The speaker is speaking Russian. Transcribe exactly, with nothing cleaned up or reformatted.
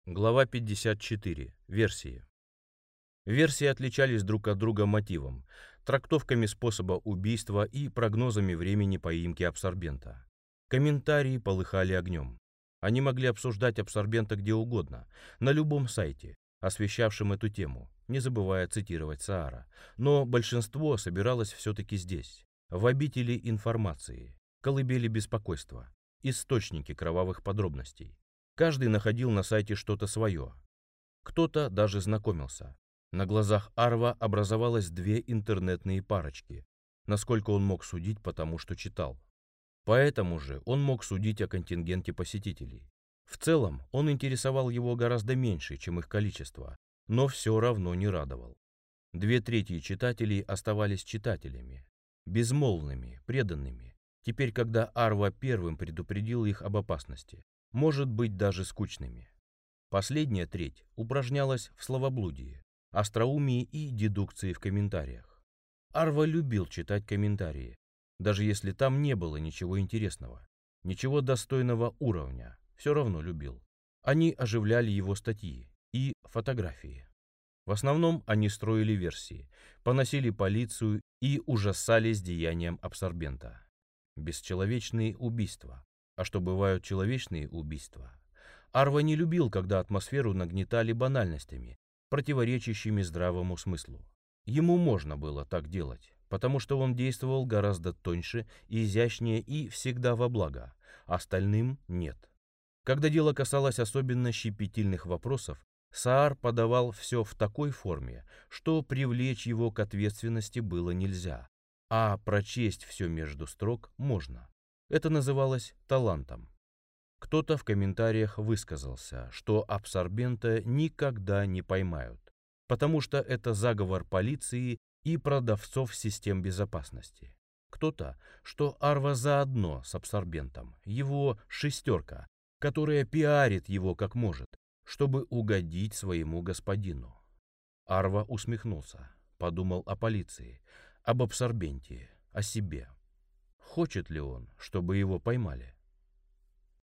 Глава пятьдесят четыре. Версии. Версии отличались друг от друга мотивом, трактовками способа убийства и прогнозами времени поимки абсорбента. Комментарии полыхали огнем. Они могли обсуждать абсорбента где угодно, на любом сайте, освещавшем эту тему, не забывая цитировать Саара. Но большинство собиралось все-таки здесь, в обители информации, колыбели беспокойства, источники кровавых подробностей. Каждый находил на сайте что-то свое. Кто-то даже знакомился. На глазах Арва образовалось две интернетные парочки, насколько он мог судить, потому что читал. Поэтому же он мог судить о контингенте посетителей. В целом он интересовал его гораздо меньше, чем их количество, но все равно не радовал. Две трети читателей оставались читателями, безмолвными, преданными, теперь когда Арва первым предупредил их об опасности. Может быть, даже скучными. Последняя треть упражнялась в словоблудии, остроумии и дедукции в комментариях. Арва любил читать комментарии, даже если там не было ничего интересного, ничего достойного уровня, все равно любил. Они оживляли его статьи и фотографии. В основном они строили версии, поносили полицию и ужасались деянием абсорбента. Бесчеловечные убийства. А что бывают человечные убийства? Арва не любил, когда атмосферу нагнетали банальностями, противоречащими здравому смыслу. Ему можно было так делать, потому что он действовал гораздо тоньше, изящнее и всегда во благо, остальным нет. Когда дело касалось особенно щепетильных вопросов, Саар подавал все в такой форме, что привлечь его к ответственности было нельзя, а прочесть все между строк можно. Это называлось талантом. Кто-то в комментариях высказался, что абсорбента никогда не поймают, потому что это заговор полиции и продавцов систем безопасности. Кто-то, что Арва заодно с абсорбентом, его шестерка, которая пиарит его как может, чтобы угодить своему господину. Арва усмехнулся, подумал о полиции, об абсорбенте, о себе. Хочет ли он, чтобы его поймали?